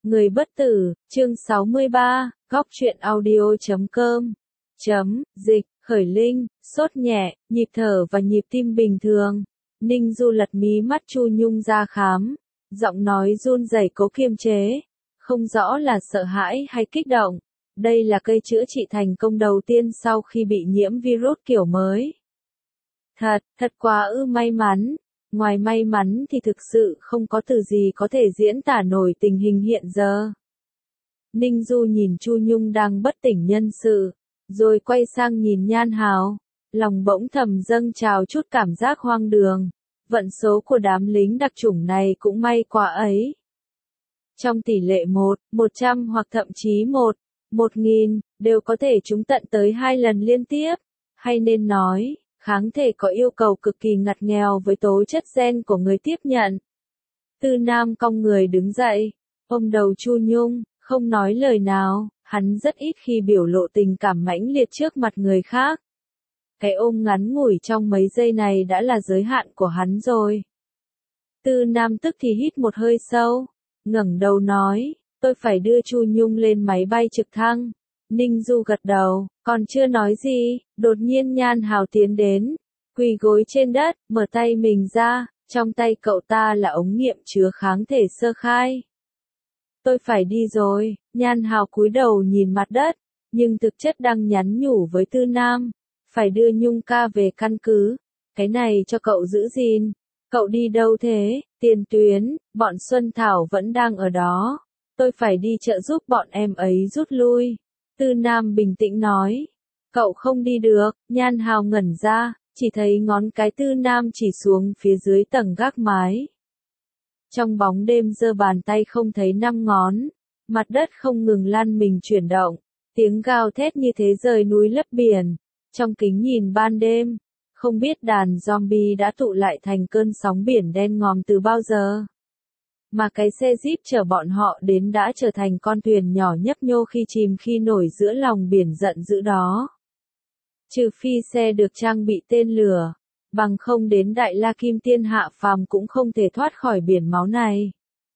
Người bất tử, chương 63, góc truyện audio.com. Dịch, khởi linh, sốt nhẹ, nhịp thở và nhịp tim bình thường. Ninh Du lật mí mắt Chu Nhung ra khám. Giọng nói run rẩy cố kiềm chế. Không rõ là sợ hãi hay kích động. Đây là cây chữa trị thành công đầu tiên sau khi bị nhiễm virus kiểu mới. Thật quá may mắn. Ngoài may mắn thì thực sự không có từ gì có thể diễn tả nổi tình hình hiện giờ. Ninh Du nhìn Chu Nhung đang bất tỉnh nhân sự, rồi quay sang nhìn Nhan Hào, lòng bỗng thầm dâng trào chút cảm giác hoang đường. Vận số của đám lính đặc chủng này cũng may quá ấy. Trong tỷ lệ 100 hoặc thậm chí 1000, đều có thể trúng tận tới 2 lần liên tiếp, hay nên nói, kháng thể có yêu cầu cực kỳ ngặt nghèo với tố chất gen của người tiếp nhận. Tư Nam cong người đứng dậy, ôm đầu Chu Nhung, không nói lời nào, hắn rất ít khi biểu lộ tình cảm mãnh liệt trước mặt người khác. Cái ôm ngắn ngủi trong mấy giây này đã là giới hạn của hắn rồi. Tư Nam tức thì hít một hơi sâu, ngẩng đầu nói, tôi phải đưa Chu Nhung lên máy bay trực thăng. Ninh Du gật đầu, còn chưa nói gì, đột nhiên Nhan Hào tiến đến, quỳ gối trên đất, mở tay mình ra, trong tay cậu ta là ống nghiệm chứa kháng thể sơ khai. Tôi phải đi rồi, Nhan Hào cúi đầu nhìn mặt đất, nhưng thực chất đang nhắn nhủ với Tư Nam, phải đưa Nhung ca về căn cứ, cái này cho cậu giữ gìn. Cậu đi đâu thế? Tiền tuyến, bọn Xuân Thảo vẫn đang ở đó, tôi phải đi trợ giúp bọn em ấy rút lui. Tư Nam bình tĩnh nói, cậu không đi được. Nhan Hào ngẩn ra, chỉ thấy ngón cái Tư Nam chỉ xuống phía dưới tầng gác mái. Trong bóng đêm giơ bàn tay không thấy 5 ngón, mặt đất không ngừng lăn mình chuyển động, tiếng gào thét như thế rời núi lấp biển. Trong kính nhìn ban đêm, không biết đàn zombie đã tụ lại thành cơn sóng biển đen ngòm từ bao giờ. Mà cái xe jeep chở bọn họ đến đã trở thành con thuyền nhỏ nhấp nhô khi chìm khi nổi giữa lòng biển giận dữ đó. Trừ phi xe được trang bị tên lửa, bằng không đến Đại La Kim Tiên hạ phàm cũng không thể thoát khỏi biển máu này.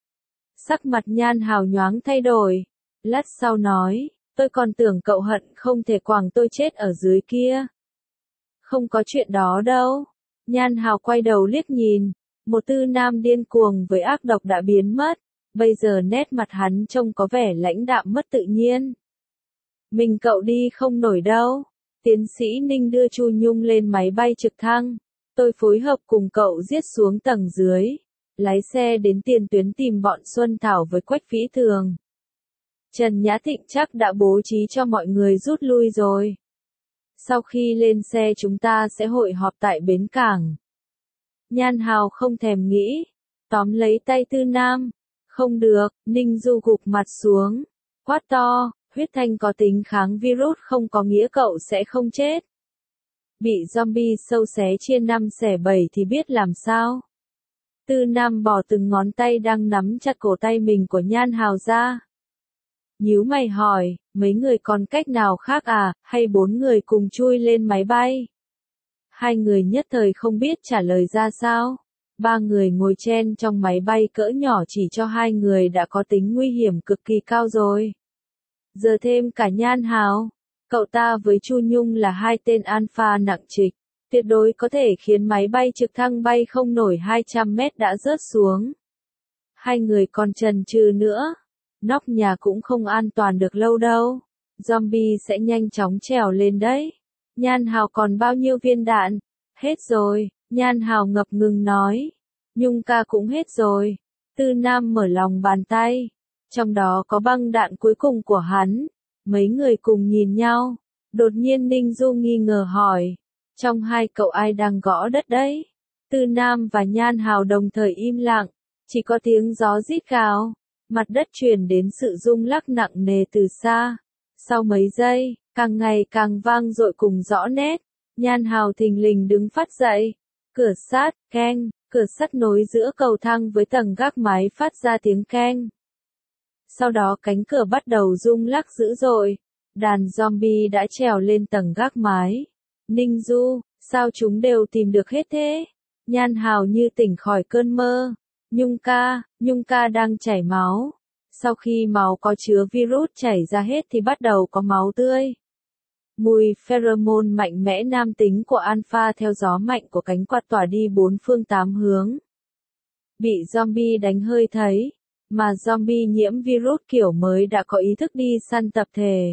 Sắc mặt Nhan Hào nhoáng thay đổi, lát sau nói, tôi còn tưởng cậu hận không thể quàng tôi chết ở dưới kia. Không có chuyện đó đâu. Nhan Hào quay đầu liếc nhìn, một Tư Nam điên cuồng với ác độc đã biến mất, bây giờ nét mặt hắn trông có vẻ lãnh đạm mất tự nhiên. Mình cậu đi không nổi đâu. Tiến sĩ Ninh đưa Chu Nhung lên máy bay trực thăng, tôi phối hợp cùng cậu giết xuống tầng dưới, lái xe đến tiền tuyến tìm bọn Xuân Thảo với Quách Vĩ Thường. Trần Nhã Thịnh chắc đã bố trí cho mọi người rút lui rồi. Sau khi lên xe chúng ta sẽ hội họp tại bến cảng. Nhan Hào không thèm nghĩ, tóm lấy tay Tư Nam. Không được, Ninh Du gục mặt xuống, quát to, huyết thanh có tính kháng virus không có nghĩa cậu sẽ không chết. Bị zombie sâu xé chia 5 xẻ 7 thì biết làm sao. Tư Nam bỏ từng ngón tay đang nắm chặt cổ tay mình của Nhan Hào ra. Nhíu mày hỏi, mấy người còn cách nào khác à, hay 4 người cùng chui lên máy bay? 2 người nhất thời không biết trả lời ra sao. 3 người ngồi chen trong máy bay cỡ nhỏ chỉ cho 2 người đã có tính nguy hiểm cực kỳ cao rồi. Giờ thêm cả Nhan Hào, cậu ta với Chu Nhung là 2 tên alpha nặng trịch, tuyệt đối có thể khiến máy bay trực thăng bay không nổi 200 mét đã rớt xuống. 2 người còn chần chừ nữa, nóc nhà cũng không an toàn được lâu đâu, zombie sẽ nhanh chóng trèo lên đấy. Nhan Hào còn bao nhiêu viên đạn? Hết rồi, Nhan Hào ngập ngừng nói. Nhung ca cũng hết rồi. Tư Nam mở lòng bàn tay, trong đó có băng đạn cuối cùng của hắn. Mấy người cùng nhìn nhau, đột nhiên Ninh Du nghi ngờ hỏi, trong 2 cậu ai đang gõ đất đấy? Tư Nam và Nhan Hào đồng thời im lặng, chỉ có tiếng gió rít gào, mặt đất truyền đến sự rung lắc nặng nề từ xa. Sau mấy giây, càng ngày càng vang dội cùng rõ nét, Nhan Hào thình lình đứng phát dậy, cửa sắt, keng, cửa sắt nối giữa cầu thang với tầng gác mái phát ra tiếng keng. Sau đó cánh cửa bắt đầu rung lắc dữ dội, đàn zombie đã trèo lên tầng gác mái. Ninh Du, sao chúng đều tìm được hết thế? Nhan Hào như tỉnh khỏi cơn mơ. Nhung ca đang chảy máu. Sau khi máu có chứa virus chảy ra hết thì bắt đầu có máu tươi. Mùi pheromone mạnh mẽ nam tính của alpha theo gió mạnh của cánh quạt tỏa đi bốn phương tám hướng. Bị zombie đánh hơi thấy, mà zombie nhiễm virus kiểu mới đã có ý thức đi săn tập thể.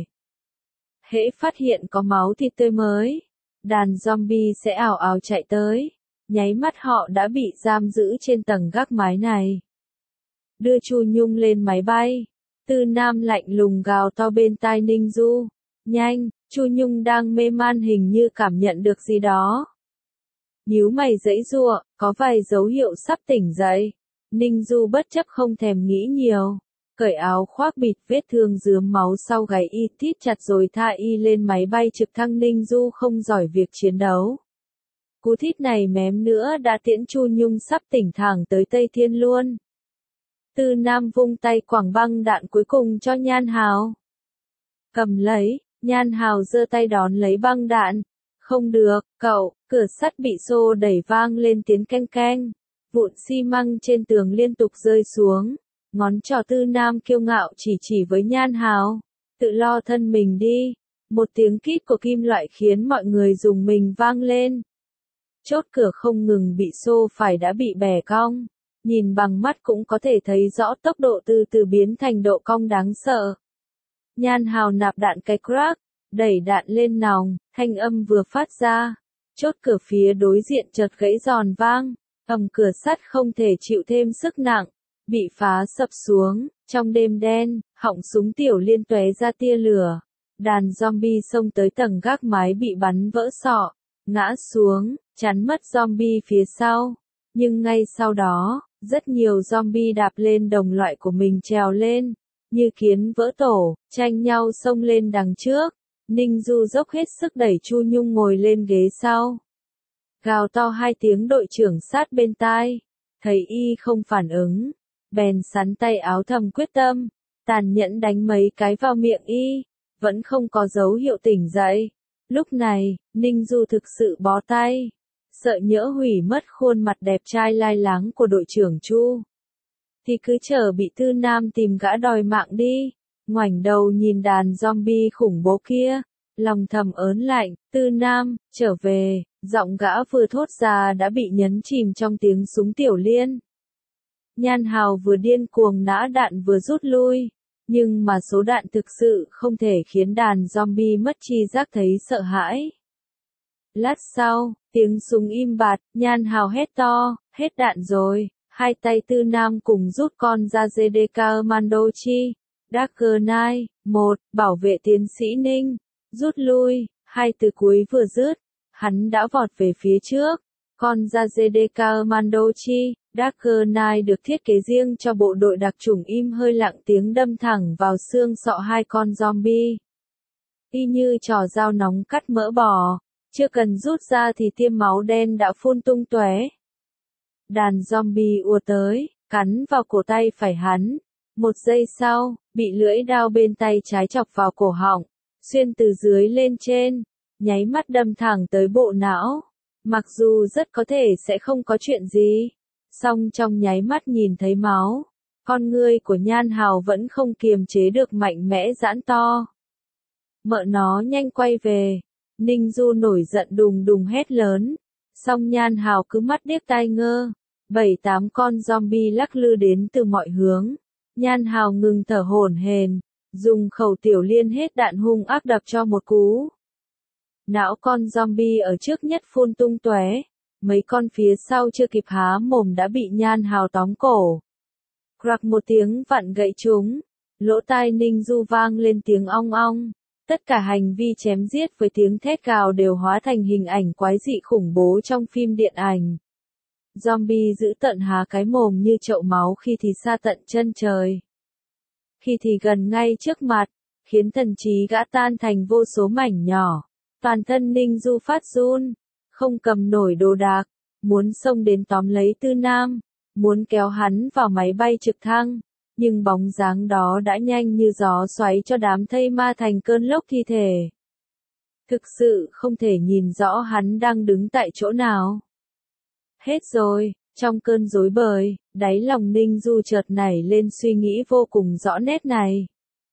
Hễ phát hiện có máu thịt tươi mới, đàn zombie sẽ ào ào chạy tới, nháy mắt họ đã bị giam giữ trên tầng gác mái này. Đưa Chu Nhung lên máy bay, Tư Nam lạnh lùng gào to bên tai Ninh Du. Nhanh, Chu Nhung đang mê man hình như cảm nhận được gì đó. Nhíu mày giãy giụa, có vài dấu hiệu sắp tỉnh dậy. Ninh Du bất chấp không thèm nghĩ nhiều, cởi áo khoác bịt vết thương rướm máu sau gáy y tít chặt rồi tha y lên máy bay trực thăng. Ninh Du không giỏi việc chiến đấu. Cú thít này mém nữa đã tiễn Chu Nhung sắp tỉnh thẳng tới Tây Thiên luôn. Tư Nam vung tay quẳng băng đạn cuối cùng cho Nhan Hào. Cầm lấy, Nhan Hào giơ tay đón lấy băng đạn. Không được, cậu, cửa sắt bị xô đẩy vang lên tiếng keng keng. Vụn xi măng trên tường liên tục rơi xuống. Ngón trỏ Tư Nam kiêu ngạo chỉ với Nhan Hào. Tự lo thân mình đi. Một tiếng kít của kim loại khiến mọi người rùng mình vang lên. Chốt cửa không ngừng bị xô phải đã bị bẻ cong. Nhìn bằng mắt cũng có thể thấy rõ tốc độ từ từ biến thành độ cong đáng sợ. Nhan Hào nạp đạn cái crack, đẩy đạn lên nòng, thanh âm vừa phát ra. Chốt cửa phía đối diện chợt gãy giòn vang, cửa sắt không thể chịu thêm sức nặng, bị phá sập xuống. Trong đêm đen, họng súng Tiểu Liên tóe ra tia lửa. Đàn zombie xông tới tầng gác mái bị bắn vỡ sọ, ngã xuống, chắn mất zombie phía sau. Nhưng ngay sau đó, rất nhiều zombie đạp lên đồng loại của mình trèo lên, như kiến vỡ tổ, tranh nhau xông lên đằng trước. Ninh Du dốc hết sức đẩy Chu Nhung ngồi lên ghế sau. Gào to hai tiếng đội trưởng sát bên tai. Thấy y không phản ứng, bèn sắn tay áo thầm quyết tâm, tàn nhẫn đánh mấy cái vào miệng y, vẫn không có dấu hiệu tỉnh dậy. Lúc này, Ninh Du thực sự bó tay, sợ nhỡ hủy mất khuôn mặt đẹp trai lai láng của đội trưởng Chu. Thì cứ chờ bị Tư Nam tìm gã đòi mạng đi. Ngoảnh đầu nhìn đàn zombie khủng bố kia, lòng thầm ớn lạnh. Tư Nam, trở về. Giọng gã vừa thốt ra đã bị nhấn chìm trong tiếng súng Tiểu Liên. Nhan Hào vừa điên cuồng nã đạn vừa rút lui, nhưng mà số đạn thực sự không thể khiến đàn zombie mất tri giác thấy sợ hãi. Lát sau, tiếng súng im bặt, Nhan Hào hét to, hết đạn rồi. Hai tay Tư Nam cùng rút con ra JDK Mandochi. Dagger Knight, 1, bảo vệ tiến sĩ Ninh. Rút lui, hai từ cuối vừa dứt, hắn đã vọt về phía trước. Con ra JDK Mandochi, Dagger Knight được thiết kế riêng cho bộ đội đặc chủng im hơi lặng tiếng đâm thẳng vào xương sọ hai con zombie. Y như trò dao nóng cắt mỡ bò, chưa cần rút ra thì tiêm máu đen đã phun tung tóe. Đàn zombie ùa tới, cắn vào cổ tay phải hắn. Một giây sau, bị lưỡi dao bên tay trái chọc vào cổ họng, xuyên từ dưới lên trên, nháy mắt đâm thẳng tới bộ não. Mặc dù rất có thể sẽ không có chuyện gì, song trong nháy mắt nhìn thấy máu, con ngươi của Nhan Hào vẫn không kiềm chế được mạnh mẽ giãn to. Mợ nó nhanh quay về. Ninh Du nổi giận đùng đùng hét lớn. Song Nhan Hào cứ mắt điếc tai ngơ. 7-8 con zombie lắc lư đến từ mọi hướng. Nhan Hào ngừng thở hổn hển, dùng khẩu Tiểu Liên hết đạn hung ác đập cho một cú. Não con zombie ở trước nhất phun tung tóe, mấy con phía sau chưa kịp há mồm đã bị Nhan Hào tóm cổ. Crack một tiếng vặn gãy chúng, lỗ tai Ninh Du vang lên tiếng ong ong. Tất cả hành vi chém giết với tiếng thét gào đều hóa thành hình ảnh quái dị khủng bố trong phim điện ảnh. Zombie giữ tận há cái mồm như chậu máu, khi thì xa tận chân trời, khi thì gần ngay trước mặt, khiến thần trí gã tan thành vô số mảnh nhỏ. Toàn thân Ninh Du phát run, không cầm nổi đồ đạc, muốn xông đến tóm lấy Tư Nam, muốn kéo hắn vào máy bay trực thăng, nhưng bóng dáng đó đã nhanh như gió xoáy cho đám thây ma thành cơn lốc thi thể. Thực sự không thể nhìn rõ hắn đang đứng tại chỗ nào. Hết rồi, Trong cơn rối bời, đáy lòng Ninh Du chợt nảy lên suy nghĩ vô cùng rõ nét này.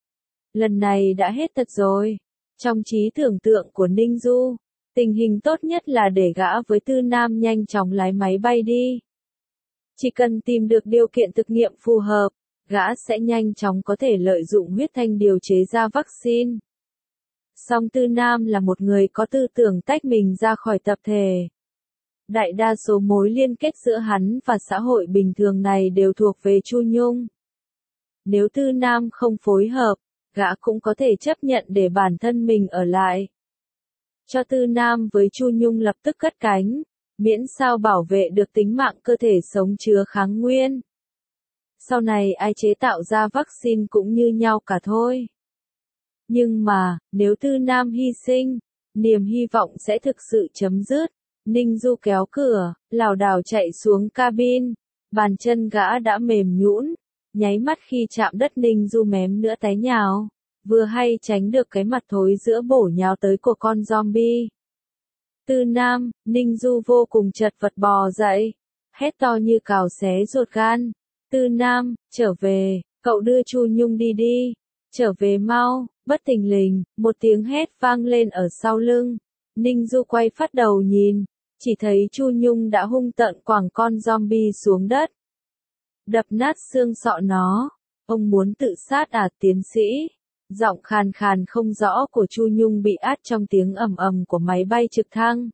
Lần này đã hết thật rồi. Trong trí tưởng tượng của Ninh Du, tình hình tốt nhất là để gã với Tư Nam nhanh chóng lái máy bay đi. Chỉ cần tìm được điều kiện thực nghiệm phù hợp, gã sẽ nhanh chóng có thể lợi dụng huyết thanh điều chế ra vaccine. Song Tư Nam là một người có tư tưởng tách mình ra khỏi tập thể. Đại đa số mối liên kết giữa hắn và xã hội bình thường này đều thuộc về Chu Nhung. Nếu Tư Nam không phối hợp, gã cũng có thể chấp nhận để bản thân mình ở lại. Cho Tư Nam với Chu Nhung lập tức cất cánh, miễn sao bảo vệ được tính mạng cơ thể sống chứa kháng nguyên. Sau này ai chế tạo ra vaccine cũng như nhau cả thôi. Nhưng mà, nếu Tư Nam hy sinh, niềm hy vọng sẽ thực sự chấm dứt. Ninh Du kéo cửa, lảo đảo chạy xuống cabin, bàn chân gã đã mềm nhũn, nháy mắt khi chạm đất Ninh Du mém nữa té nhào, vừa hay tránh được cái mặt thối giữa bổ nhào tới của con zombie. Tư Nam, Ninh Du vô cùng chật vật bò dậy, hét to như cào xé ruột gan. Tư Nam, trở về, cậu đưa Chu Nhung đi đi, trở về mau. Bất thình lình, một tiếng hét vang lên ở sau lưng. Ninh Du quay phát đầu nhìn, chỉ thấy Chu Nhung đã hung tợn quẳng con zombie xuống đất. Đập nát xương sọ nó. Ông muốn tự sát à tiến sĩ? Giọng khàn khàn không rõ của Chu Nhung bị át trong tiếng ầm ầm của máy bay trực thăng.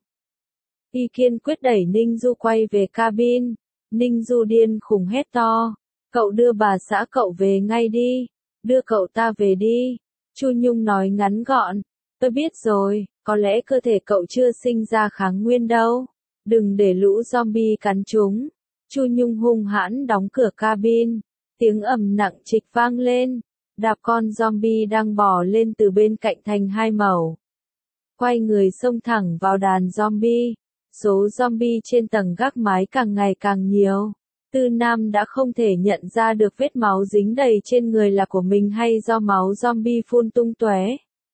Y kiên quyết đẩy Ninh Du quay về cabin. Ninh Du điên khùng hét to. Cậu đưa bà xã cậu về ngay đi. Đưa cậu ta về đi. Chu Nhung nói ngắn gọn. Tôi biết rồi, có lẽ cơ thể cậu chưa sinh ra kháng nguyên đâu. Đừng để lũ zombie cắn chúng. Chu Nhung hung hãn đóng cửa cabin. Tiếng ầm nặng trịch vang lên. Đạp con zombie đang bò lên từ bên cạnh thành hai mẩu. Quay người xông thẳng vào đàn zombie. Số zombie trên tầng gác mái càng ngày càng nhiều. Tư Nam đã không thể nhận ra được vết máu dính đầy trên người là của mình hay do máu zombie phun tung tóe.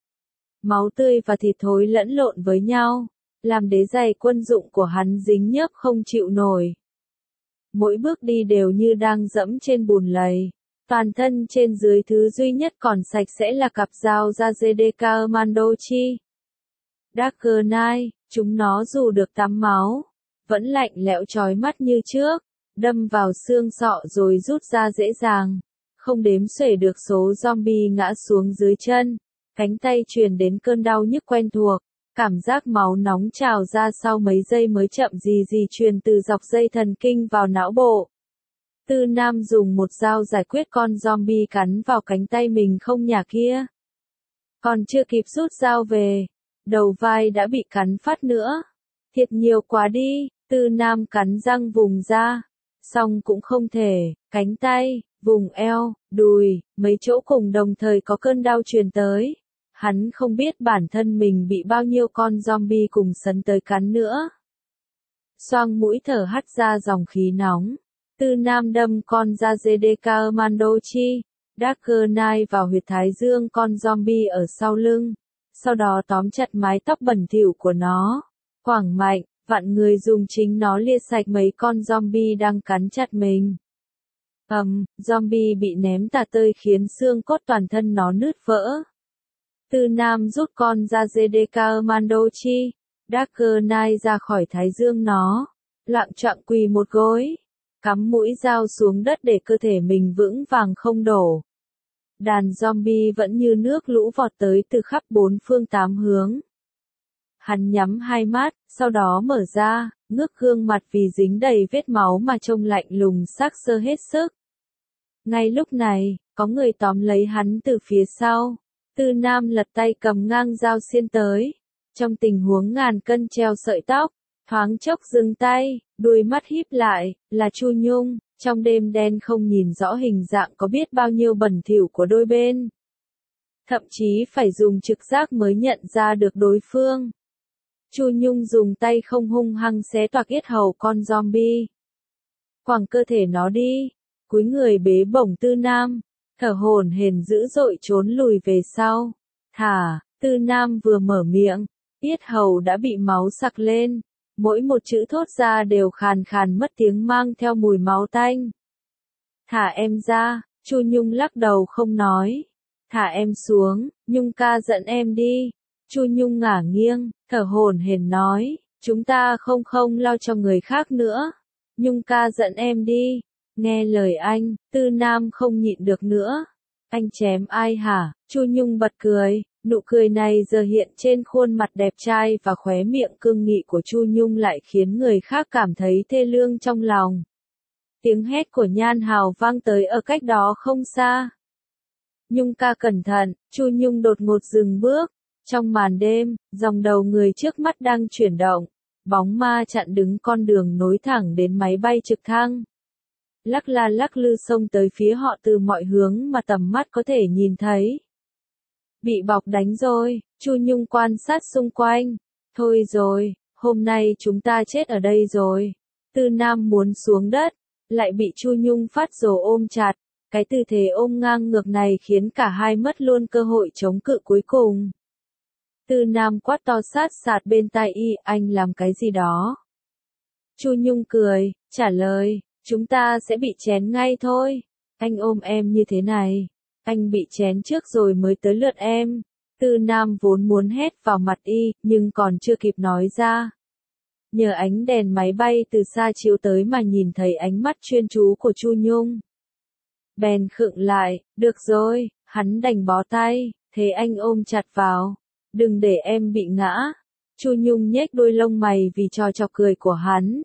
Máu tươi và thịt thối lẫn lộn với nhau, làm đế giày quân dụng của hắn dính nhớp không chịu nổi. Mỗi bước đi đều như đang dẫm trên bùn lầy. Toàn thân trên dưới thứ duy nhất còn sạch sẽ là cặp dao da JDK Mandochi. Dagger Knife, chúng nó dù được tắm máu, vẫn lạnh lẽo chói mắt như trước, đâm vào xương sọ rồi rút ra dễ dàng. Không đếm xuể được số zombie ngã xuống dưới chân, cánh tay truyền đến cơn đau nhức quen thuộc, cảm giác máu nóng trào ra sau mấy giây mới chậm gì truyền từ dọc dây thần kinh vào não bộ. Tư Nam dùng một dao giải quyết con zombie cắn vào cánh tay mình không nhả kia. Còn chưa kịp rút dao về, đầu vai đã bị cắn phát nữa. Thiệt nhiều quá đi, Tư Nam cắn răng vùng ra. Xong cũng không thể, cánh tay, vùng eo, đùi, mấy chỗ cùng đồng thời có cơn đau truyền tới. Hắn không biết bản thân mình bị bao nhiêu con zombie cùng sấn tới cắn nữa. Xoang mũi thở hắt ra dòng khí nóng. Tư Nam đâm con da JDK Mandochi, Dagger Knife vào huyệt thái dương con zombie ở sau lưng. Sau đó tóm chặt mái tóc bẩn thỉu của nó. Quẳng mạnh, vạn người dùng chính nó liệt sạch mấy con zombie đang cắn chặt mình. Zombie bị ném tả tơi khiến xương cốt toàn thân nó nứt vỡ. Tư Nam rút con da JDK Mandochi, Dagger Knife ra khỏi thái dương nó. Loạng choạng quỳ một gối. Cắm mũi dao xuống đất để cơ thể mình vững vàng không đổ. Đàn zombie vẫn như nước lũ vọt tới từ khắp bốn phương tám hướng. Hắn nhắm hai mắt, sau đó mở ra, ngước gương mặt vì dính đầy vết máu mà trông lạnh lùng xác xơ hết sức. Ngay lúc này, có người tóm lấy hắn từ phía sau. Tư Nam lật tay cầm ngang dao xiên tới. Trong tình huống ngàn cân treo sợi tóc, thoáng chốc dừng tay, đuôi mắt híp lại, là Chu Nhung, trong đêm đen không nhìn rõ hình dạng có biết bao nhiêu bẩn thỉu của đôi bên. Thậm chí phải dùng trực giác mới nhận ra được đối phương. Chu Nhung dùng tay không hung hăng xé toạc yết hầu con zombie. Quẳng cơ thể nó đi, cúi người bế bổng Tư Nam, thở hổn hển dữ dội trốn lùi về sau. Thả, Tư Nam vừa mở miệng, yết hầu đã bị máu sặc lên. mỗi một chữ thốt ra đều khàn khàn mất tiếng mang theo mùi máu tanh. Thả em ra, Chu Nhung lắc đầu không nói. Thả em xuống, Nhung ca dẫn em đi. Chu Nhung ngả nghiêng, thở hổn hển nói, chúng ta không lo cho người khác nữa. Nhung ca dẫn em đi. Nghe lời anh, Tư Nam không nhịn được nữa. Anh chém ai hả? Chu Nhung bật cười, nụ cười này giờ hiện trên khuôn mặt đẹp trai và khóe miệng cương nghị của Chu Nhung lại khiến người khác cảm thấy thê lương trong lòng. Tiếng hét của Nhan Hào vang tới ở cách đó không xa. Nhung ca cẩn thận, Chu Nhung đột ngột dừng bước. Trong màn đêm, dòng đầu người trước mắt đang chuyển động. Bóng ma chặn đứng con đường nối thẳng đến máy bay trực thăng. Lắc la lắc lư xông tới phía họ từ mọi hướng mà tầm mắt có thể nhìn thấy. Bị bọc đánh rồi, Chu Nhung quan sát xung quanh. Thôi rồi, hôm nay chúng ta chết ở đây rồi. Tư Nam muốn xuống đất, lại bị Chu Nhung phát rồ ôm chặt. Cái tư thế ôm ngang ngược này khiến cả hai mất luôn cơ hội chống cự cuối cùng. Tư Nam quát to sát sạt bên tai y, anh làm cái gì đó? Chu Nhung cười, trả lời, chúng ta sẽ bị chén ngay thôi. Anh ôm em như thế này. Anh bị chén trước rồi mới tới lượt em. Tư Nam vốn muốn hét vào mặt y, nhưng còn chưa kịp nói ra. Nhờ ánh đèn máy bay từ xa chiếu tới mà nhìn thấy ánh mắt chuyên chú của Chu Nhung. Bèn khựng lại, được rồi, hắn đành bó tay, thế anh ôm chặt vào. Đừng để em bị ngã. Chu Nhung nhếch đôi lông mày vì trò chọc cười của hắn.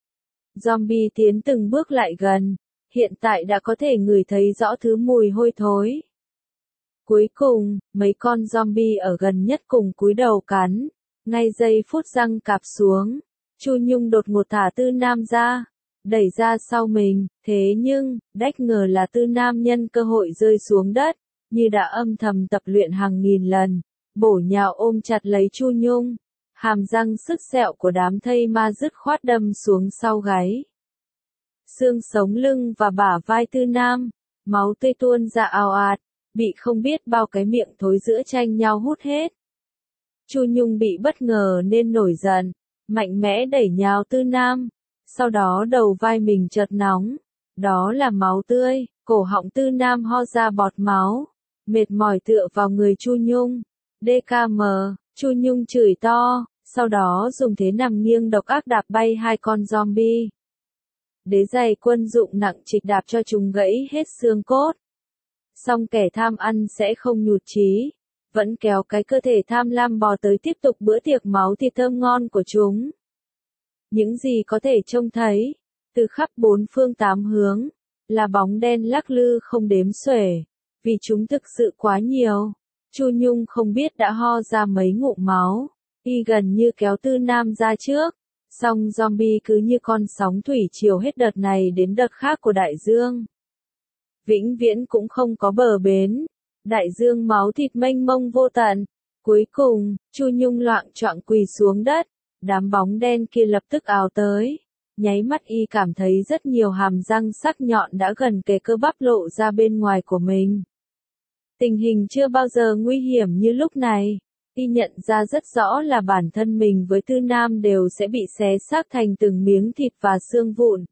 Zombie tiến từng bước lại gần, hiện tại đã có thể ngửi thấy rõ thứ mùi hôi thối. Cuối cùng, mấy con zombie ở gần nhất cùng cúi đầu cắn, ngay giây phút răng cạp xuống. Chu Nhung đột ngột thả Tư Nam ra, đẩy ra sau mình, thế nhưng, đách ngờ là Tư Nam nhân cơ hội rơi xuống đất, như đã âm thầm tập luyện hàng nghìn lần, bổ nhào ôm chặt lấy Chu Nhung. Hàm răng sứt sẹo của đám thây ma dứt khoát đâm xuống sau gáy. Xương sống lưng và bả vai Tư Nam, máu tươi tuôn ra ào ạt, bị không biết bao cái miệng thối giữa tranh nhau hút hết. Chu Nhung bị bất ngờ nên nổi giận, mạnh mẽ đẩy nhào Tư Nam, sau đó đầu vai mình chợt nóng, đó là máu tươi, cổ họng Tư Nam ho ra bọt máu, mệt mỏi tựa vào người Chu Nhung. DKM, Chu Nhung chửi to, sau đó dùng thế nằm nghiêng độc ác đạp bay hai con zombie. Đế giày quân dụng nặng trịch đạp cho chúng gãy hết xương cốt. Song kẻ tham ăn sẽ không nhụt chí, vẫn kéo cái cơ thể tham lam bò tới tiếp tục bữa tiệc máu thịt thơm ngon của chúng. Những gì có thể trông thấy, từ khắp bốn phương tám hướng, là bóng đen lắc lư không đếm xuể, vì chúng thực sự quá nhiều. Chu Nhung không biết đã ho ra mấy ngụm máu, y gần như kéo Tư Nam ra trước, song zombie cứ như con sóng thủy triều hết đợt này đến đợt khác của đại dương. Vĩnh viễn cũng không có bờ bến, đại dương máu thịt mênh mông vô tận. Cuối cùng, Chu Nhung loạng choạng quỳ xuống đất, đám bóng đen kia lập tức ào tới. Nháy mắt y cảm thấy rất nhiều hàm răng sắc nhọn đã gần kề cơ bắp lộ ra bên ngoài của mình. Tình hình chưa bao giờ nguy hiểm như lúc này. Y nhận ra rất rõ là bản thân mình với Tư Nam đều sẽ bị xé xác thành từng miếng thịt và xương vụn.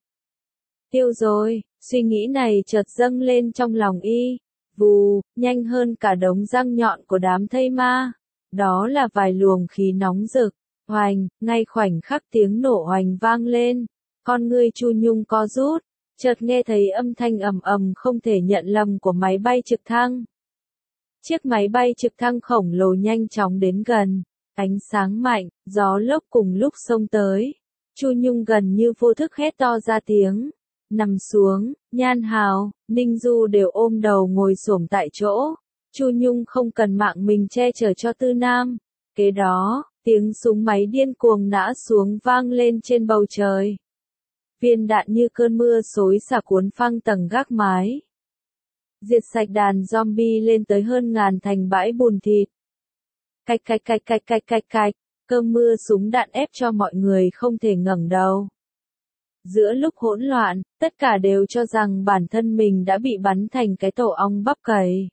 Tiêu rồi, suy nghĩ này chợt dâng lên trong lòng y. Vù, nhanh hơn cả đống răng nhọn của đám thây ma. Đó là vài luồng khí nóng rực. Oành, ngay khoảnh khắc tiếng nổ oành vang lên. Con ngươi Chu Nhung co rút, chợt nghe thấy âm thanh ầm ầm không thể nhận lầm của máy bay trực thăng. Chiếc máy bay trực thăng khổng lồ nhanh chóng đến gần, ánh sáng mạnh, gió lốc cùng lúc xông tới. Chu Nhung gần như vô thức hét to ra tiếng. Nằm xuống, Nhan Hào, Ninh Du đều ôm đầu ngồi xổm tại chỗ. Chu Nhung không cần mạng mình che chở cho Tư Nam. Kế đó, tiếng súng máy điên cuồng nã xuống vang lên trên bầu trời. Viên đạn như cơn mưa xối xả cuốn phăng tầng gác mái. Diệt sạch đàn zombie lên tới hơn ngàn thành bãi bùn thịt. Cạch cạch cạch cạch cạch cạch cạch, cơn mưa súng đạn ép cho mọi người không thể ngẩng đầu. Giữa lúc hỗn loạn, tất cả đều cho rằng bản thân mình đã bị bắn thành cái tổ ong bắp cày.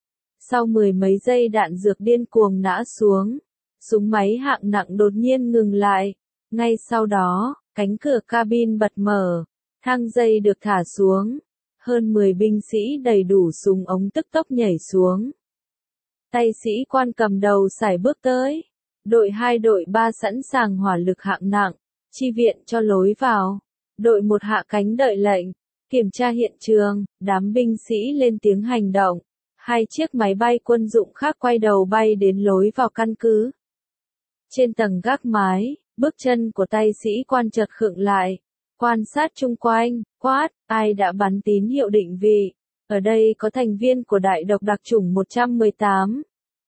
Sau mười mấy giây đạn dược điên cuồng nã xuống, súng máy hạng nặng đột nhiên ngừng lại. Ngay sau đó, cánh cửa cabin bật mở, thang dây được thả xuống. Hơn 10 binh sĩ đầy đủ súng ống tức tốc nhảy xuống. Tay sĩ quan cầm đầu sải bước tới. Đội 2 đội 3 sẵn sàng hỏa lực hạng nặng, chi viện cho lối vào. Đội 1 hạ cánh đợi lệnh, kiểm tra hiện trường, đám binh sĩ lên tiếng hành động. 2 chiếc máy bay quân dụng khác quay đầu bay đến lối vào căn cứ. Trên tầng gác mái, bước chân của tay sĩ quan chợt khựng lại. Quan sát chung quanh, quát, ai đã bắn tín hiệu định vị? Ở đây có thành viên của đại độc đặc chủng 118.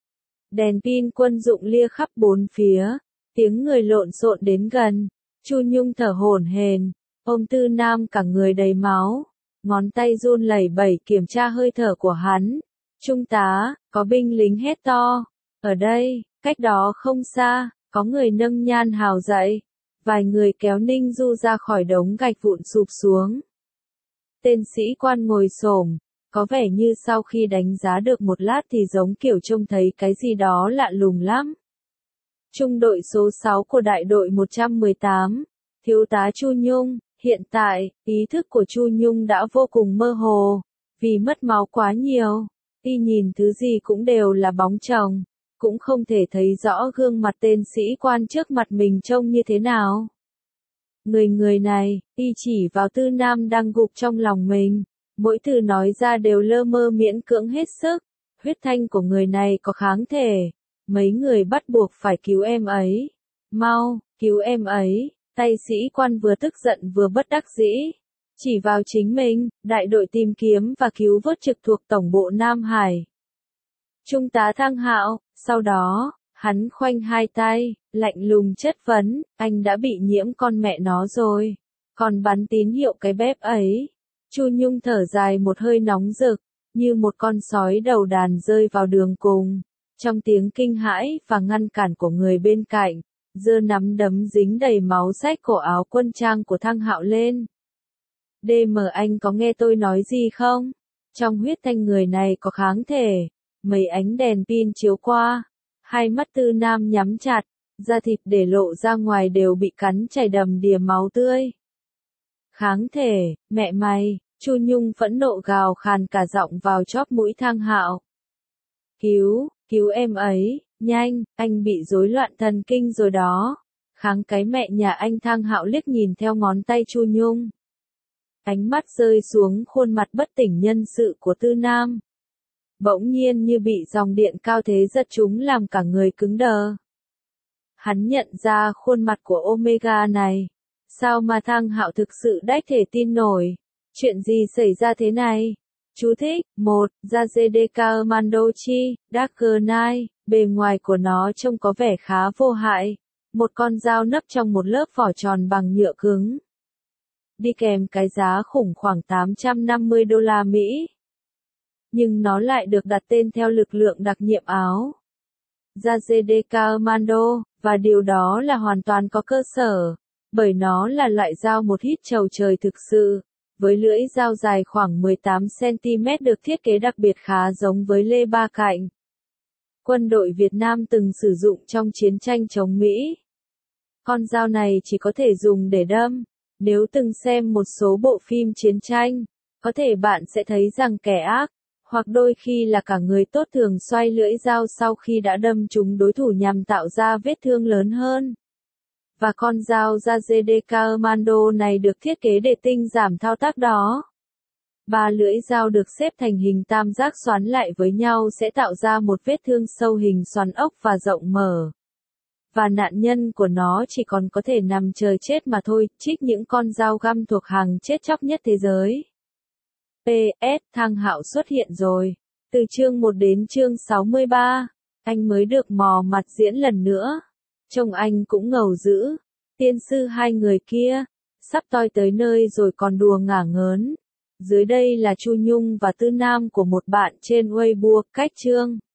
Đèn pin quân dụng lia khắp bốn phía, tiếng người lộn xộn đến gần. Chu Nhung thở hổn hển, ôm Tư Nam cả người đầy máu, ngón tay run lẩy bẩy kiểm tra hơi thở của hắn. Trung tá, có binh lính hét to. Ở đây, cách đó không xa, có người nâng Nhan Hào dậy. Vài người kéo Ninh Du ra khỏi đống gạch vụn sụp xuống. Tên sĩ quan ngồi xổm, có vẻ như sau khi đánh giá được một lát thì giống kiểu trông thấy cái gì đó lạ lùng lắm. Trung đội số 6 của đại đội 118, thiếu tá Chu Nhung, hiện tại, ý thức của Chu Nhung đã vô cùng mơ hồ, vì mất máu quá nhiều, y nhìn thứ gì cũng đều là bóng chồng, cũng không thể thấy rõ gương mặt tên sĩ quan trước mặt mình trông như thế nào. Người này, y chỉ vào Tư Nam đang gục trong lòng mình, mỗi từ nói ra đều lơ mơ miễn cưỡng hết sức, huyết thanh của người này có kháng thể, mấy người bắt buộc phải cứu em ấy, mau, cứu em ấy, tay sĩ quan vừa tức giận vừa bất đắc dĩ, chỉ vào chính mình, đại đội tìm kiếm và cứu vớt trực thuộc tổng bộ Nam Hải. Trung tá Thăng Hạo, sau đó, hắn khoanh hai tay, lạnh lùng chất vấn, anh đã bị nhiễm con mẹ nó rồi, còn bắn tín hiệu cái bếp ấy. Chu Nhung thở dài một hơi nóng rực, như một con sói đầu đàn rơi vào đường cùng. Trong tiếng kinh hãi và ngăn cản của người bên cạnh, giơ nắm đấm dính đầy máu xách cổ áo quân trang của Thăng Hạo lên. DM, anh có nghe tôi nói gì không? Trong huyết thanh người này có kháng thể. Mấy ánh đèn pin chiếu qua, hai mắt Tư Nam nhắm chặt, da thịt để lộ ra ngoài đều bị cắn chảy đầm đìa máu tươi. Kháng thể, mẹ mày, Chu Nhung phẫn nộ gào khàn cả giọng vào chóp mũi Thăng Hạo. Cứu em ấy, nhanh, anh bị rối loạn thần kinh rồi đó. Kháng cái mẹ nhà anh. Thăng Hạo liếc nhìn theo ngón tay Chu Nhung. Ánh mắt rơi xuống khuôn mặt bất tỉnh nhân sự của Tư Nam. Bỗng nhiên như bị dòng điện cao thế giật chúng làm cả người cứng đờ. Hắn nhận ra khuôn mặt của Omega này. Sao mà Thăng Hạo thực sự đách thể tin nổi? Chuyện gì xảy ra thế này? Chú thích, 1. Yazedeka Mandochi, Darker Knight, bề ngoài của nó trông có vẻ khá vô hại. Một con dao nấp trong một lớp vỏ tròn bằng nhựa cứng. Đi kèm cái giá khủng khoảng $850. Nhưng nó lại được đặt tên theo lực lượng đặc nhiệm áo. Yazedeka Mando, và điều đó là hoàn toàn có cơ sở, bởi nó là loại dao một hít chầu trời thực sự, với lưỡi dao dài khoảng 18 cm được thiết kế đặc biệt khá giống với lê ba cạnh. Quân đội Việt Nam từng sử dụng trong chiến tranh chống Mỹ. Con dao này chỉ có thể dùng để đâm. Nếu từng xem một số bộ phim chiến tranh, có thể bạn sẽ thấy rằng kẻ ác, hoặc đôi khi là cả người tốt thường xoay lưỡi dao sau khi đã đâm trúng đối thủ nhằm tạo ra vết thương lớn hơn. Và con dao Yazedeka Mando này được thiết kế để tinh giảm thao tác đó. 3 lưỡi dao được xếp thành hình tam giác xoắn lại với nhau sẽ tạo ra một vết thương sâu hình xoắn ốc và rộng mở. Và nạn nhân của nó chỉ còn có thể nằm chờ chết mà thôi, trích những con dao găm thuộc hàng chết chóc nhất thế giới. PS, Thăng Hạo xuất hiện rồi. Từ chương 1 đến chương 63, anh mới được mò mặt diễn lần nữa. Trông anh cũng ngầu dữ. Tiên sư hai người kia, sắp toi tới nơi rồi còn đùa ngả ngớn. Dưới đây là Chu Nhung và Tư Nam của một bạn trên Weibo, cách chương